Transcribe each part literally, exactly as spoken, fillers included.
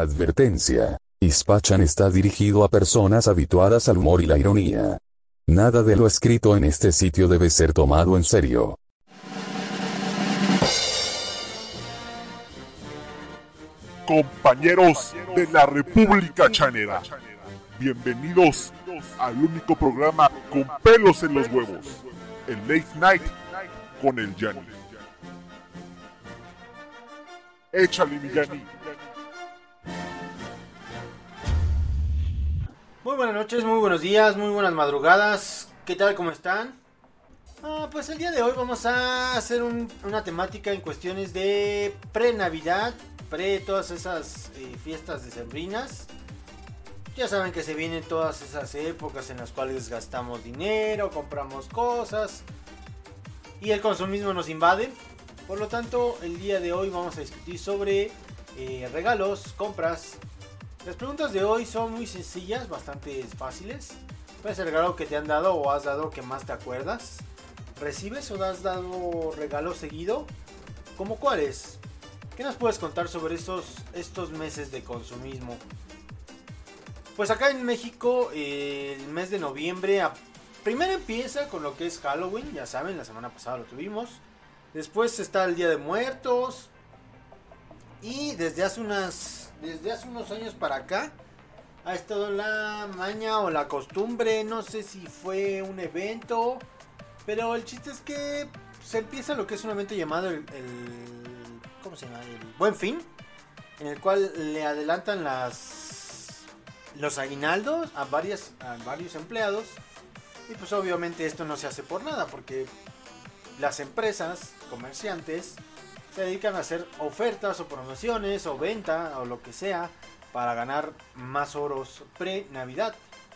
Advertencia. Hispachan está dirigido a personas habituadas al humor y la ironía. Nada de lo escrito en este sitio debe ser tomado en serio. Compañeros de la República Chanera, bienvenidos al único programa con pelos en los huevos, el Late Night con el Yanni. Échale, mi Yanni. Muy buenas noches, muy buenos días, muy buenas madrugadas. ¿Qué tal? ¿Cómo están? Ah, pues el día de hoy vamos a hacer un, una temática en cuestiones de pre-Navidad, pre todas esas eh, fiestas decembrinas. Ya saben que se vienen todas esas épocas en las cuales gastamos dinero, compramos cosas y el consumismo nos invade. Por lo tanto, el día de hoy vamos a discutir sobre eh, regalos, compras. Las preguntas de hoy son muy sencillas, bastante fáciles. ¿Cuál es el regalo que te han dado o has dado que más te acuerdas? ¿Recibes o has dado regalo seguido? ¿Cómo cuáles? ¿Qué nos puedes contar sobre estos, estos meses de consumismo? Pues acá en México eh, el mes de noviembre a, primero empieza con lo que es Halloween, ya saben, la semana pasada lo tuvimos. Después está el Día de Muertos. Y desde hace unas desde hace unos años para acá ha estado la maña o la costumbre, no sé si fue un evento, pero el chiste es que se empieza lo que es un evento llamado el, el ¿cómo se llama? El Buen Fin, en el cual le adelantan las los aguinaldos a varias a varios empleados y pues obviamente esto no se hace por nada porque las empresas, comerciantes se dedican a hacer ofertas o promociones o venta o lo que sea para ganar más oros pre-Navidad.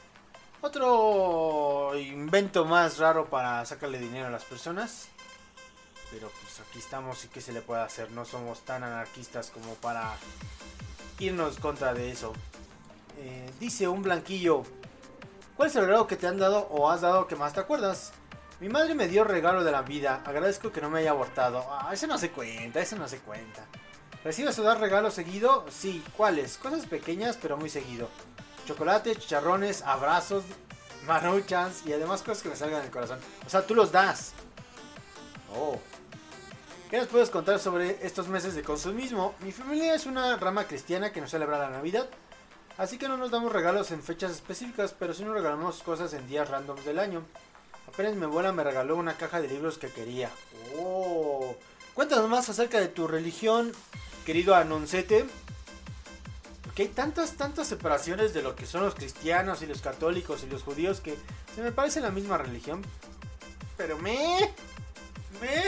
Otro invento más raro para sacarle dinero a las personas. Pero pues aquí estamos y qué se le puede hacer. No somos tan anarquistas como para irnos contra de eso. Eh, dice un blanquillo: ¿cuál es el regalo que te han dado o has dado que más te acuerdas? Mi madre me dio regalo de la vida. Agradezco que no me haya abortado. Ah, eso no se cuenta, eso no se cuenta. ¿Recibes o das regalo seguido? Sí. ¿Cuáles? Cosas pequeñas pero muy seguido. Chocolate, chicharrones, abrazos, maruchans y además cosas que me salgan del corazón. O sea, tú los das. Oh. ¿Qué nos puedes contar sobre estos meses de consumismo? Mi familia es una rama cristiana que no celebra la Navidad. Así que no nos damos regalos en fechas específicas, pero sí nos regalamos cosas en días randoms del año. Apenas mi abuela me regaló una caja de libros que quería. Oh. Cuéntanos más acerca de tu religión, querido Anoncete. Porque hay tantas, tantas separaciones de lo que son los cristianos y los católicos y los judíos que se me parece la misma religión. Pero me... Me...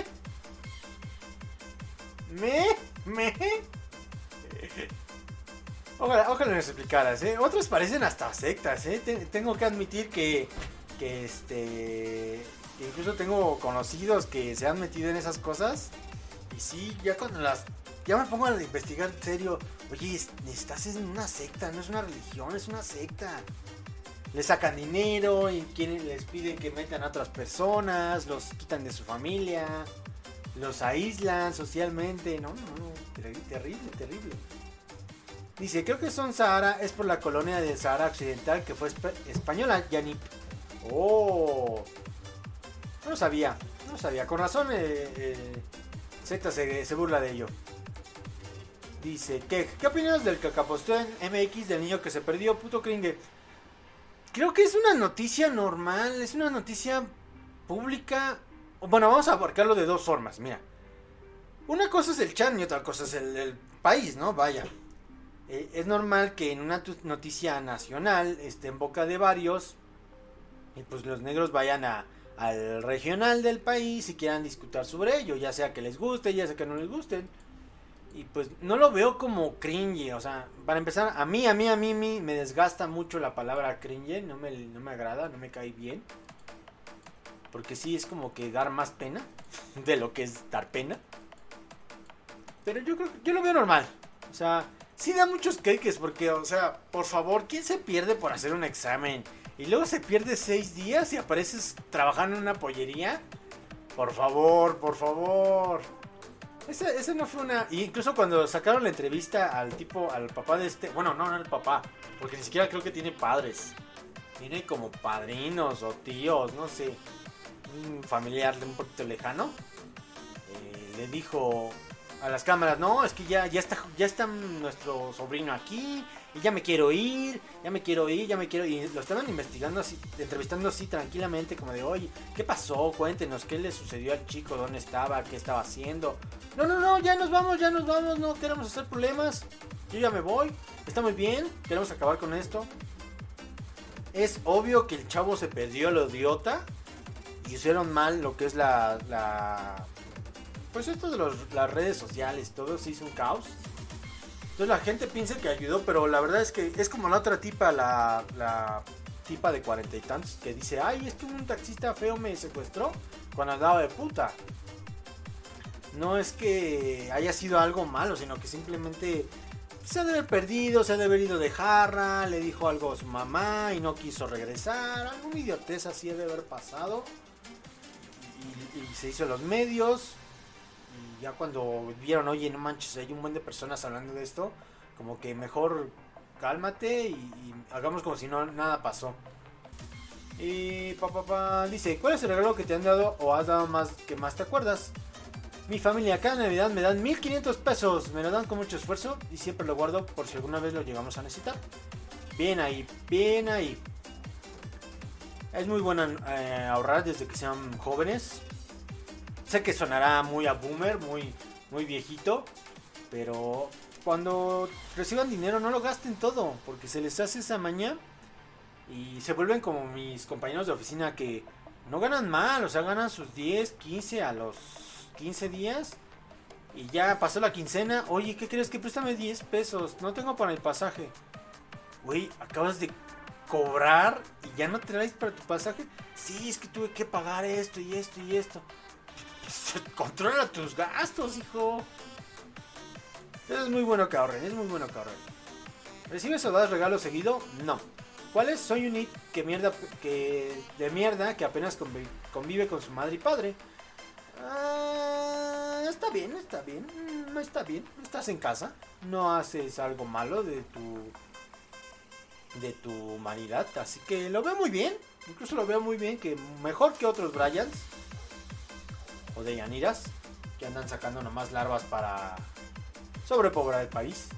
Me... Me... Ojalá, ojalá nos explicaras, ¿eh? Otros parecen hasta sectas, ¿eh? Tengo que admitir que... que este que incluso tengo conocidos que se han metido en esas cosas y sí, ya cuando las ya me pongo a investigar en serio, oye, estás en una secta, no es una religión, es una secta. Les sacan dinero y quieren, les piden que metan a otras personas, los quitan de su familia, los aíslan socialmente. No, no, no, terrible, terrible. Dice, creo que Son Sahara es por la colonia del Sahara Occidental que fue esp- española, Yanip. Oh, no lo sabía, no lo sabía. Con razón, eh, eh, Z se, se burla de ello. Dice, ¿qué, ¿qué opinas del cacaposteo en M X del niño que se perdió, puto cringe? Creo que es una noticia normal, es una noticia pública. Bueno, vamos a abarcarlo de dos formas, mira. Una cosa es el chan y otra cosa es el, el país, ¿no? Vaya. Eh, es normal que en una noticia nacional esté en boca de varios y pues los negros vayan a, al regional del país y quieran discutir sobre ello, ya sea que les guste, ya sea que no les gusten. Y pues no lo veo como cringe, o sea, para empezar, a mí, a mí, a mí, a mí me desgasta mucho la palabra cringe, no me, no me agrada, no me cae bien. Porque sí es como que dar más pena de lo que es dar pena. Pero yo creo que yo lo veo normal, o sea, sí da muchos cakes porque, o sea, por favor, ¿quién se pierde por hacer un examen? Y luego se pierde seis días y apareces trabajando en una pollería. Por favor, por favor. Ese, ese no fue una... y incluso cuando sacaron la entrevista al tipo, al papá de este... Bueno, no, no el papá, porque ni siquiera creo que tiene padres. Tiene como padrinos o tíos, no sé. Un familiar un poquito lejano. Eh, le dijo a las cámaras, no, es que ya, ya, está, ya está nuestro sobrino aquí. Y ya me quiero ir, ya me quiero ir, ya me quiero ir. Y lo estaban investigando así, entrevistando así tranquilamente, como de, oye, ¿qué pasó? Cuéntenos, ¿qué le sucedió al chico? ¿Dónde estaba? ¿Qué estaba haciendo? No, no, no, ya nos vamos, ya nos vamos, no queremos hacer problemas. Yo ya me voy, está muy bien, queremos acabar con esto. Es obvio que el chavo se perdió lo idiota. Y hicieron mal lo que es la... la pues esto de los, las redes sociales, todo se hizo un caos. Entonces la gente piensa que ayudó, pero la verdad es que es como la otra tipa, la, la tipa de cuarenta y tantos, que dice, ay, es que un taxista feo me secuestró cuando andaba de puta. No es que haya sido algo malo, sino que simplemente se ha de haber perdido, se ha de haber ido de jarra, le dijo algo a su mamá y no quiso regresar, alguna idiotez así ha de haber pasado. Y, y se hizo en los medios. Y ya cuando vieron, oye, no manches, hay un buen de personas hablando de esto, como que mejor cálmate y, y hagamos como si no nada pasó. Y papá pa, pa, dice, ¿cuál es el regalo que te han dado o has dado más que más te acuerdas? Mi familia cada Navidad me dan mil quinientos pesos, me lo dan con mucho esfuerzo y siempre lo guardo por si alguna vez lo llegamos a necesitar. Bien ahí, bien ahí. Es muy bueno eh, ahorrar desde que sean jóvenes. Sé que sonará muy a boomer, muy, muy viejito, pero cuando reciban dinero no lo gasten todo, porque se les hace esa maña y se vuelven como mis compañeros de oficina que no ganan mal, o sea, ganan sus diez, quince a los quince días y ya pasó la quincena. Oye, ¿qué crees? Que préstame diez pesos, no tengo para el pasaje. Güey, acabas de cobrar y ya no traes para tu pasaje. Sí, es que tuve que pagar esto y esto y esto. Controla tus gastos, hijo. Es muy bueno que ahorren, es muy bueno que ahorren. ¿Recibes o das regalos seguido? No. ¿Cuáles? Soy un it que mierda, que de mierda que apenas convive, convive con su madre y padre. Ah, está bien, está bien, no está bien. Estás en casa, no haces algo malo de tu de tu humanidad, así que lo veo muy bien. Incluso lo veo muy bien, que mejor que otros Bryans o de Yaniras, que andan sacando nomás larvas para sobrepoblar el país.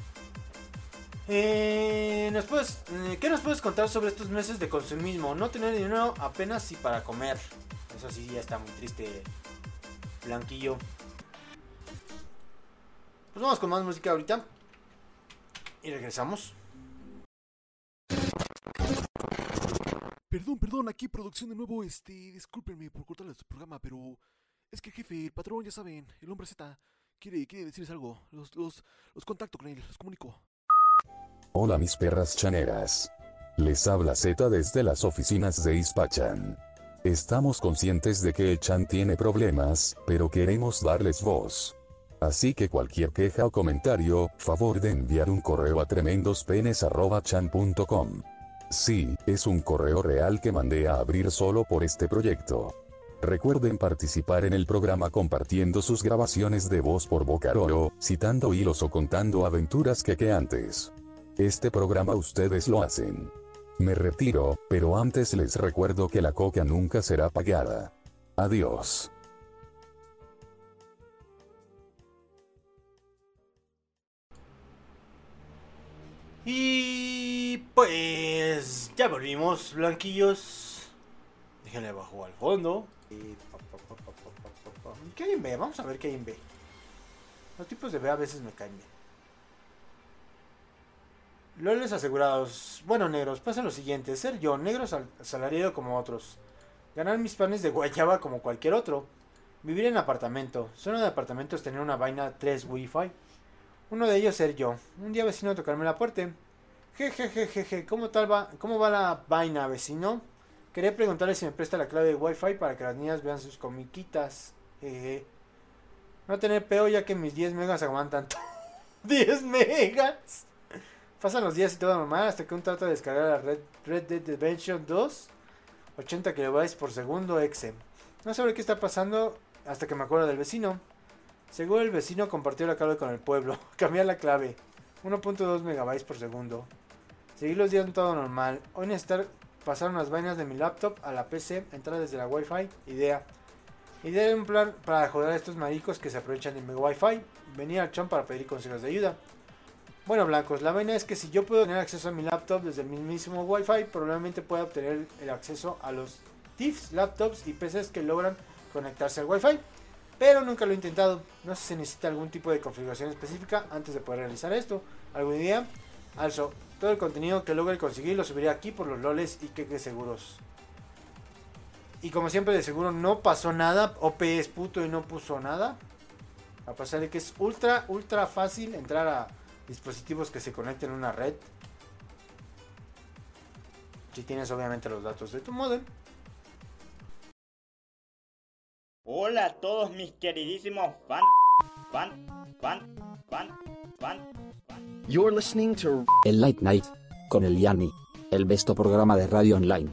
Eh, ¿nos puedes, eh, ¿Qué nos puedes contar sobre estos meses de consumismo? No tener dinero apenas si para comer. Eso sí, ya está muy triste, Blanquillo. Pues vamos con más música ahorita. Y regresamos. Perdón, perdón, aquí producción de nuevo, este, discúlpenme por cortarles su programa, pero es que el jefe, el patrón, ya saben, el hombre Z, quiere, quiere decirles algo, los, los, los contacto con él, los comunico. Hola mis perras chaneras. Les habla Z desde las oficinas de Ispachan. Estamos conscientes de que el Chan tiene problemas, pero queremos darles voz. Así que cualquier queja o comentario, favor de enviar un correo a tremendospenes arroba chan punto com. Sí, es un correo real que mandé a abrir solo por este proyecto. Recuerden participar en el programa compartiendo sus grabaciones de voz por Vocaloid, citando hilos o contando aventuras que que antes. Este programa ustedes lo hacen. Me retiro, pero antes les recuerdo que la coca nunca será pagada. Adiós. Y pues ya volvimos, blanquillos. Déjenle bajo al fondo. Y pa, pa, pa, pa, pa, pa, pa. ¿Qué hay en B? Vamos a ver qué hay en B. Los tipos de B a veces me caen bien. Loles asegurados. Bueno, negros, pasa lo siguiente. Ser yo, negro sal asalariado como otros. Ganar mis panes de guayaba como cualquier otro. Vivir en apartamento. Zona de apartamentos tener una vaina tres wifi. Uno de ellos ser yo. Un día vecino tocarme la puerta. Jejejejeje, ¿cómo tal va, cómo va la vaina, vecino? Quería preguntarle si me presta la clave de wifi para que las niñas vean sus comiquitas. Jeje. No tener peo ya que mis diez megas aguantan. diez megas. Pasan los días y todo normal hasta que un trata de descargar la Red, Red Dead Redemption dos. ochenta kilobytes por segundo exe. No sabré qué está pasando hasta que me acuerdo del vecino. Seguro el vecino compartió la clave con el pueblo. Cambiar la clave. uno punto dos megabytes por segundo. Seguir los días en todo normal. Hoy necesitar pasar unas vainas de mi laptop a la P C. Entrar desde la Wi-Fi. Idea. Idea de un plan para joder a estos maricos que se aprovechan de mi Wi-Fi. Venir al chat para pedir consejos de ayuda. Bueno, blancos, la vaina es que si yo puedo tener acceso a mi laptop desde el mismísimo Wi-Fi, probablemente pueda obtener el acceso a los T I Fs, laptops y P Cs que logran conectarse al Wi-Fi. Pero nunca lo he intentado. No sé si se necesita algún tipo de configuración específica antes de poder realizar esto. ¿Algún día? Also, todo el contenido que logre conseguir lo subiré aquí por los loles y queques seguros. Y como siempre, de seguro no pasó nada. O P es puto y no puso nada. A pesar de que es ultra, ultra fácil entrar a dispositivos que se conecten a una red. Si tienes obviamente los datos de tu modem. Hola a todos mis queridísimos fan, fan, fan, fan, fan, fan. You're listening to El Late Night con el Yanni, el besto programa de radio online.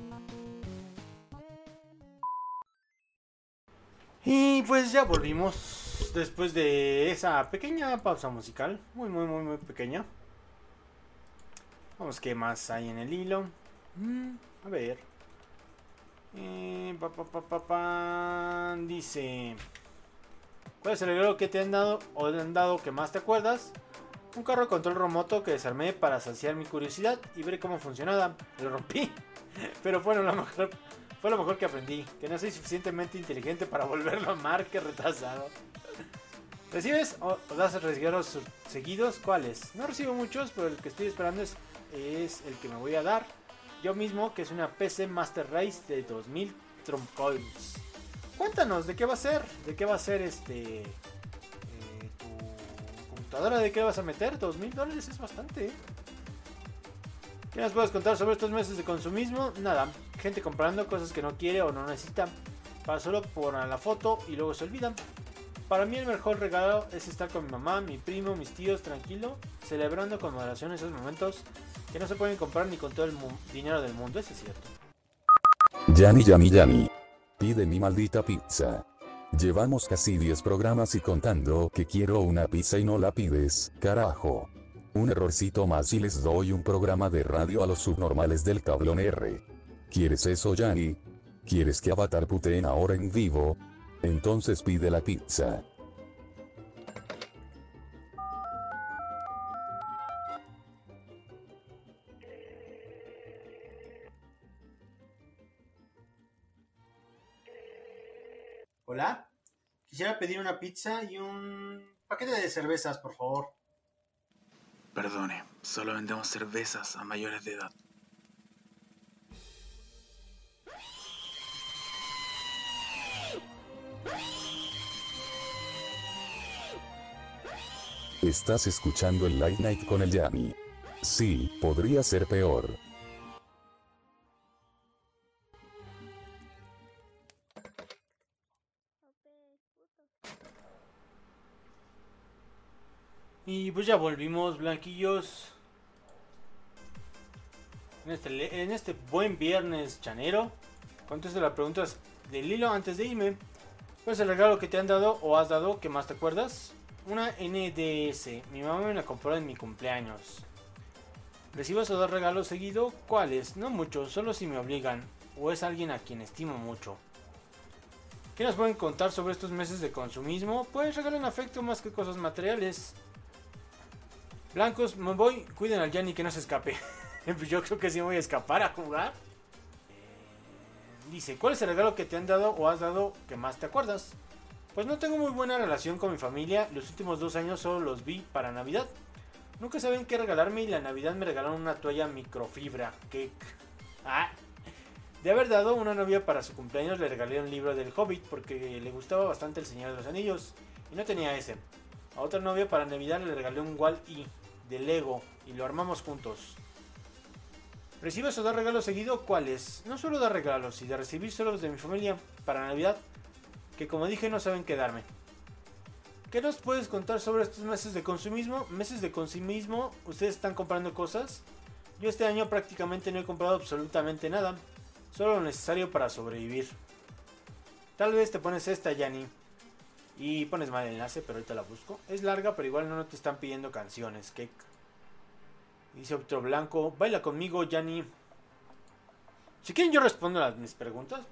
Y pues ya volvimos después de esa pequeña pausa musical, muy muy muy muy pequeña. Vamos, ¿qué más hay en el hilo? Mm, a ver. Eh, pa, pa, pa, pa, pa, dice: ¿cuál es el regalo que te han dado o te han dado que más te acuerdas? Un carro de control remoto que desarmé para saciar mi curiosidad y ver cómo funcionaba. Lo rompí, pero bueno, lo mejor, fue lo mejor que aprendí. Que no soy suficientemente inteligente para volverlo a amar, que retrasado. ¿Recibes o, o das regalos seguidos? ¿Cuáles? No recibo muchos, pero el que estoy esperando es, es el que me voy a dar yo mismo, que es una P C Master Race de dos mil Trump Coins. Cuéntanos, ¿de qué va a ser? ¿De qué va a ser este... Eh, tu computadora? ¿De qué vas a meter? dos mil dólares es bastante, ¿eh? ¿Qué nos puedes contar sobre estos meses de consumismo? Nada, gente comprando cosas que no quiere o no necesita, para solo poner la foto y luego se olvidan. Para mí el mejor regalo es estar con mi mamá, mi primo, mis tíos, tranquilo, celebrando con moderación esos momentos que no se pueden comprar ni con todo el dinero del mundo, eso es cierto. Yanni, Yanni, Yanni. Pide mi maldita pizza. Llevamos casi diez programas y contando que quiero una pizza y no la pides, carajo. Un errorcito más y les doy un programa de radio a los subnormales del tablón R. ¿Quieres eso, Yanni? ¿Quieres que Avatar puteen ahora en vivo? Entonces pide la pizza. Hola, quisiera pedir una pizza y un paquete de cervezas, por favor. Perdone, solo vendemos cervezas a mayores de edad. Estás escuchando el Late Night con el Yanni. Sí, podría ser peor. Y pues ya volvimos, blanquillos. En este, en este buen viernes chanero. Contesto las preguntas del hilo antes de irme. ¿Cuál es el regalo que te han dado o has dado que más te acuerdas? Una N D S. Mi mamá me la compró en mi cumpleaños. ¿Recibes o das regalos seguido? ¿Cuáles? No mucho, solo si me obligan. O es alguien a quien estimo mucho. ¿Qué nos pueden contar sobre estos meses de consumismo? Pues regalen afecto más que cosas materiales. Blancos, me voy. Cuiden al Yanni que no se escape. Yo creo que sí me voy a escapar a jugar. Dice, ¿cuál es el regalo que te han dado o has dado que más te acuerdas? Pues no tengo muy buena relación con mi familia. Los últimos dos años solo los vi para Navidad. Nunca saben qué regalarme y la Navidad me regalaron una toalla microfibra. Que... Ah. De haber dado una novia para su cumpleaños le regalé un libro del Hobbit porque le gustaba bastante El Señor de los Anillos y no tenía ese. A otra novia para Navidad le regalé un Wall-E de Lego y lo armamos juntos. ¿Recibes o das regalos seguido? ¿Cuáles? No suelo dar regalos y de recibir solo los de mi familia para Navidad, que como dije no saben qué darme. ¿Qué nos puedes contar sobre estos meses de consumismo? Meses de consumismo, ¿ustedes están comprando cosas? Yo este año prácticamente no he comprado absolutamente nada, solo lo necesario para sobrevivir. Tal vez te pones esta, Yanni. Y pones mal el enlace, pero ahorita la busco. Es larga, pero igual no te están pidiendo canciones, Cake. Dice otro blanco, baila conmigo, Yanni. Si quieren yo respondo a mis preguntas.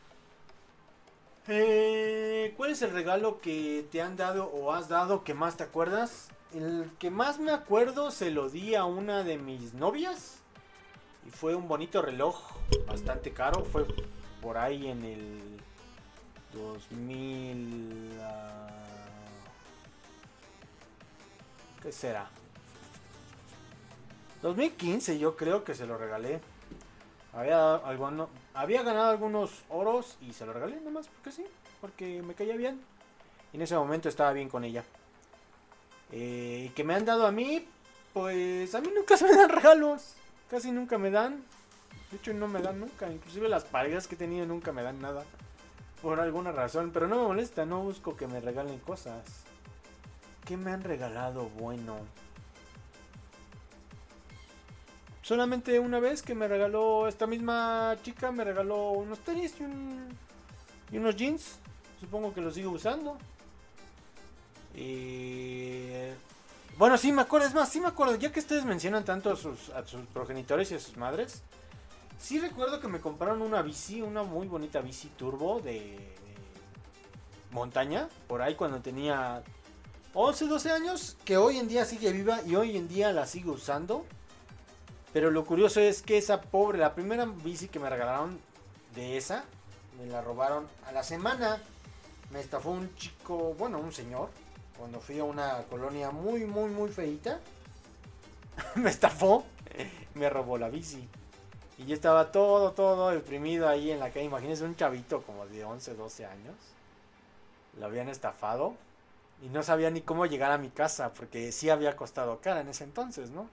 Eh, ¿Cuál es el regalo que te han dado o has dado que más te acuerdas? El que más me acuerdo se lo di a una de mis novias. Y fue un bonito reloj, bastante caro. Fue por ahí en el dos mil... Uh, ¿Qué será? dos mil quince yo creo que se lo regalé. Había, alguno, había ganado algunos oros y se lo regalé nomás porque sí, porque me caía bien. Y en ese momento estaba bien con ella. Eh, que me han dado a mí, pues a mí nunca se me dan regalos. Casi nunca me dan. De hecho no me dan nunca. Inclusive las parejas que he tenido nunca me dan nada. Por alguna razón. Pero no me molesta, no busco que me regalen cosas. ¿Qué me han regalado bueno? Solamente una vez que me regaló esta misma chica, me regaló unos tenis y, un, y unos jeans. Supongo que los sigo usando. Y... Bueno, sí me acuerdo, es más, sí me acuerdo. Ya que ustedes mencionan tanto a sus, a sus progenitores y a sus madres, sí recuerdo que me compraron una bici, una muy bonita bici turbo de, de montaña. Por ahí cuando tenía once, doce años, que hoy en día sigue viva y hoy en día la sigo usando. Pero lo curioso es que esa pobre, la primera bici que me regalaron de esa, me la robaron a la semana. Me estafó un chico, bueno, un señor, cuando fui a una colonia muy, muy, muy feita. Me estafó, me robó la bici. Y yo estaba todo, todo deprimido ahí en la calle. Imagínense un chavito como de once, doce años. Lo habían estafado. Y no sabía ni cómo llegar a mi casa, porque sí había costado cara en ese entonces, ¿no?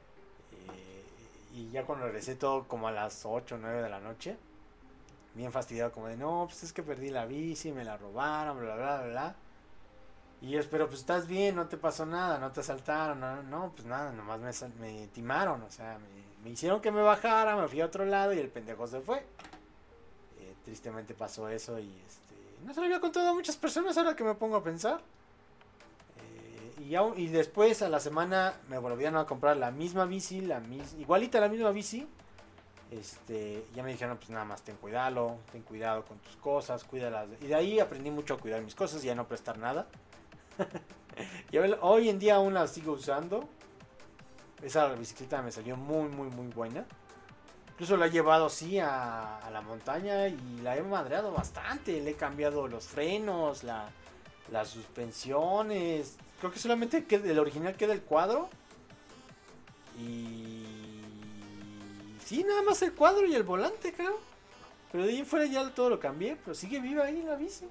Y ya cuando regresé todo como a las ocho o nueve de la noche, bien fastidiado, como de no, pues es que perdí la bici, me la robaron, bla, bla, bla, bla. Y yo, pero pues estás bien, no te pasó nada, no te asaltaron, no, no pues nada, nomás me, me timaron, o sea, me, me hicieron que me bajara, me fui a otro lado y el pendejo se fue. Eh, tristemente pasó eso y este, no se lo había contado a muchas personas ahora que me pongo a pensar. Y, aún, y después a la semana me volvieron a comprar la misma bici, la mis, igualita la misma bici. Este, ya me dijeron, pues nada más ten cuidado, ten cuidado con tus cosas, cuídalas. Y de ahí aprendí mucho a cuidar mis cosas y a no prestar nada. Y hoy en día aún la sigo usando. Esa bicicleta me salió muy, muy, muy buena. Incluso la he llevado sí a, a la montaña y la he madreado bastante. Le he cambiado los frenos, la, las suspensiones. Creo que solamente queda, el original queda el cuadro. Y... sí, nada más el cuadro y el volante, creo. Pero de ahí en fuera ya todo lo cambié. Pero sigue viva ahí la bici.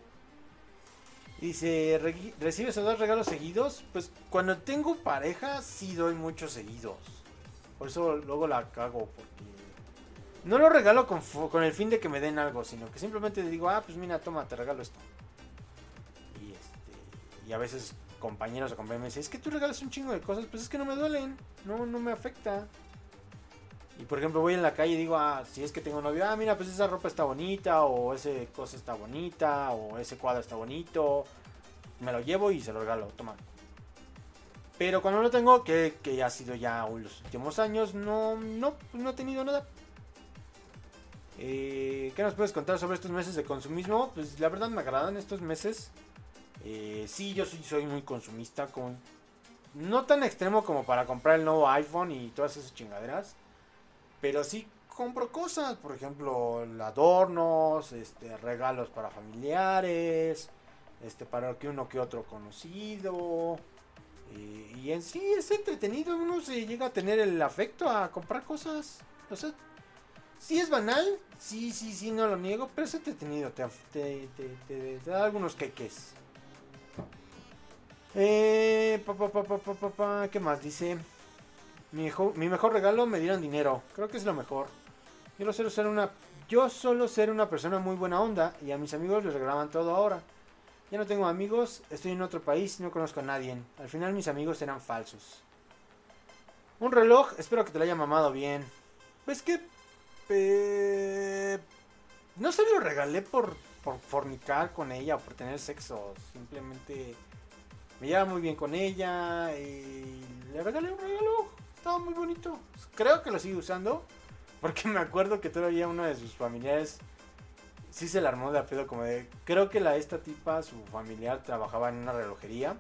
Dice, Re- ¿recibes o das regalos seguidos? Pues cuando tengo pareja sí doy muchos seguidos. Por eso luego la cago. Porque no lo regalo con, con el fin de que me den algo. Sino que simplemente le digo, ah, pues mira, toma, te regalo esto. Y, este, y a veces... compañeros o compañeros me dicen, es que tú regalas un chingo de cosas, pues es que no me duelen, no, no me afecta. Y por ejemplo voy en la calle y digo, ah, si es que tengo novio, ah, mira, pues esa ropa está bonita, o ese cosa está bonita, o ese cuadro está bonito, me lo llevo y se lo regalo, toma. Pero cuando lo tengo, que, que ha sido ya los últimos años, no, no, pues no he tenido nada. Eh, ¿Qué nos puedes contar sobre estos meses de consumismo? Pues la verdad me agradan estos meses. Eh, sí, yo soy, soy muy consumista, con no tan extremo como para comprar el nuevo iPhone y todas esas chingaderas, pero sí compro cosas, por ejemplo, adornos, este, regalos para familiares, este, para que uno que otro conocido, eh, y en sí es entretenido, uno se llega a tener el afecto a comprar cosas, o sea, sí es banal, sí, sí, sí, no lo niego, pero es entretenido, te, te, te, te, te da algunos queques. Eh, pa, pa, pa, pa, pa, pa, pa, ¿qué más? Dice, mi mejor, mi mejor regalo me dieron dinero. Creo que es lo mejor. Yo solo ser una, yo solo ser una persona muy buena onda y a mis amigos les regalaban todo ahora. Ya no tengo amigos, estoy en otro país, no conozco a nadie. Al final mis amigos eran falsos. Un reloj, espero que te lo haya mamado bien. Pues que eh, no se lo regalé por por fornicar con ella o por tener sexo. Simplemente me llevaba muy bien con ella y le regalé un regalo. Estaba muy bonito. Creo que lo sigue usando porque me acuerdo que todavía uno de sus familiares sí se la armó de a pedo, como de... Creo que la esta tipa, su familiar, trabajaba en una relojería.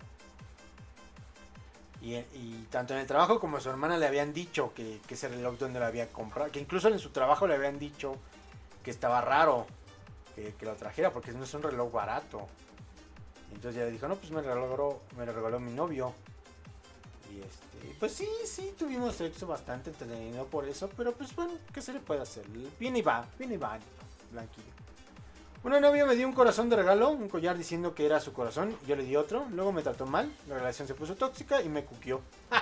Y, y tanto en el trabajo como a su hermana le habían dicho que, que ese reloj donde lo había comprado. Que incluso en su trabajo le habían dicho que estaba raro que, que lo trajera porque no es un reloj barato. Y entonces ella le dijo, no, pues me regaló, me lo regaló mi novio. Y este, pues sí, sí, tuvimos sexo bastante entretenido por eso. Pero pues bueno, ¿qué se le puede hacer? Viene y va, viene y va, Blanquillo. Una novia me dio un corazón de regalo, un collar diciendo que era su corazón, yo le di otro, luego me trató mal, la relación se puso tóxica y me cuquió.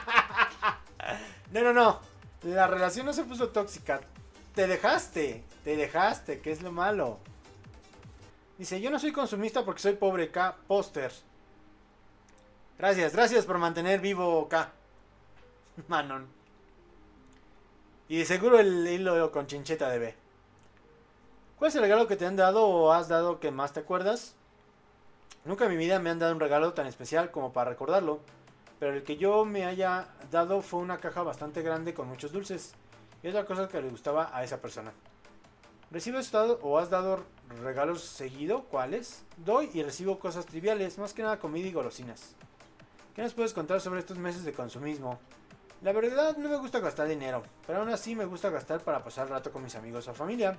No, no, no, la relación no se puso tóxica, te dejaste, te dejaste, que es lo malo. Dice, yo no soy consumista porque soy pobre, K, póster. Gracias, gracias por mantener vivo, K. Manon. Y de seguro el hilo con chincheta de B. ¿Cuál es el regalo que te han dado o has dado que más te acuerdas? Nunca en mi vida me han dado un regalo tan especial como para recordarlo, pero el que yo me haya dado fue una caja bastante grande con muchos dulces, y es la cosa que le gustaba a esa persona. ¿Recibes o has dado regalos seguido? ¿Cuáles? Doy y recibo cosas triviales, más que nada comida y golosinas. ¿Qué nos puedes contar sobre estos meses de consumismo? La verdad no me gusta gastar dinero, pero aún así me gusta gastar para pasar el rato con mis amigos o familia.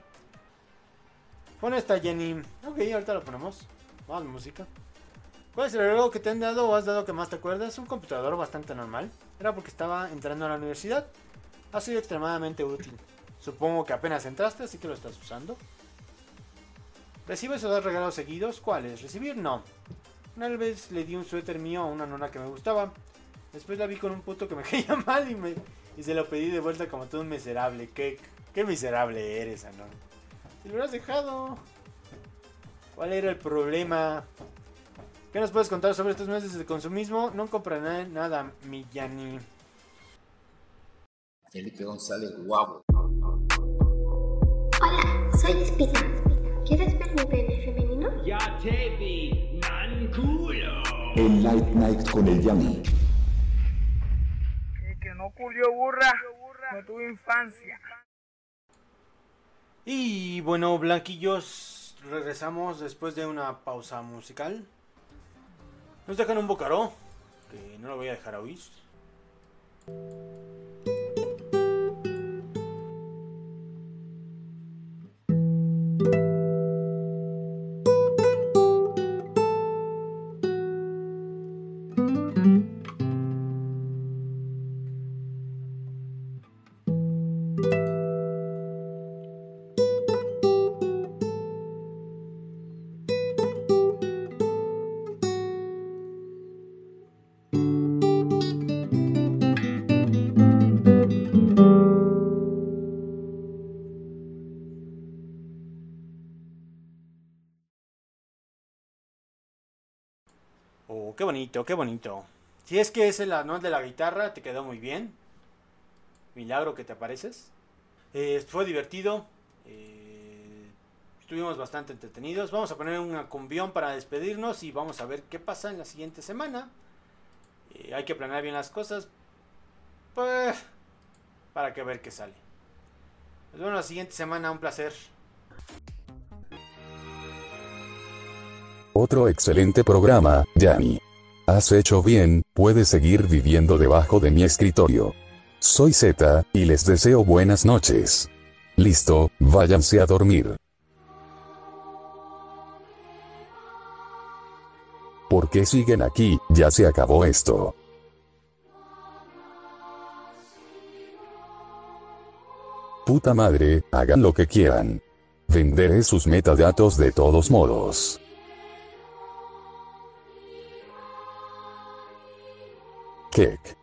Pon esta, Jenny. Ok, ahorita lo ponemos. Vamos, música. ¿Cuál es el regalo que te han dado o has dado que más te acuerdas? Un computador bastante normal. Era porque estaba entrando a la universidad. Ha sido extremadamente útil. Supongo que apenas entraste, así que lo estás usando. ¿Recibes o das regalos seguidos? ¿Cuáles? Recibir, no. Una vez le di un suéter mío a una nona que me gustaba. Después la vi con un puto que me caía mal y, me, y se lo pedí de vuelta como todo un miserable. ¿Qué, qué miserable eres, Anon? Si lo hubieras dejado. ¿Cuál era el problema? ¿Qué nos puedes contar sobre estos meses de consumismo? No compraré nada, mi Yanni. Felipe González, guapo. Hola, soy Espina. ¿Quieres ver mi pene femenino? Ya te vi, man culo. El Light Night con el Yanni. Que, que no culió burra, no tuve infancia. Y bueno, blanquillos, regresamos después de una pausa musical. Nos dejan un bocaró, que no lo voy a dejar a oír. Oh, qué bonito, qué bonito. Si es que ese la no de la guitarra, te quedó muy bien. Milagro que te apareces. Eh, fue divertido. Eh, estuvimos bastante entretenidos. Vamos a poner una cumbión para despedirnos y vamos a ver qué pasa en la siguiente semana. Eh, hay que planear bien las cosas. Pues, para que ver qué sale. Nos vemos la siguiente semana, un placer. Otro excelente programa, Yanni. Has hecho bien, puedes seguir viviendo debajo de mi escritorio. Soy Z, y les deseo buenas noches. Listo, váyanse a dormir. ¿Por qué siguen aquí? Ya se acabó esto. Puta madre, hagan lo que quieran. Venderé sus metadatos de todos modos. Kick.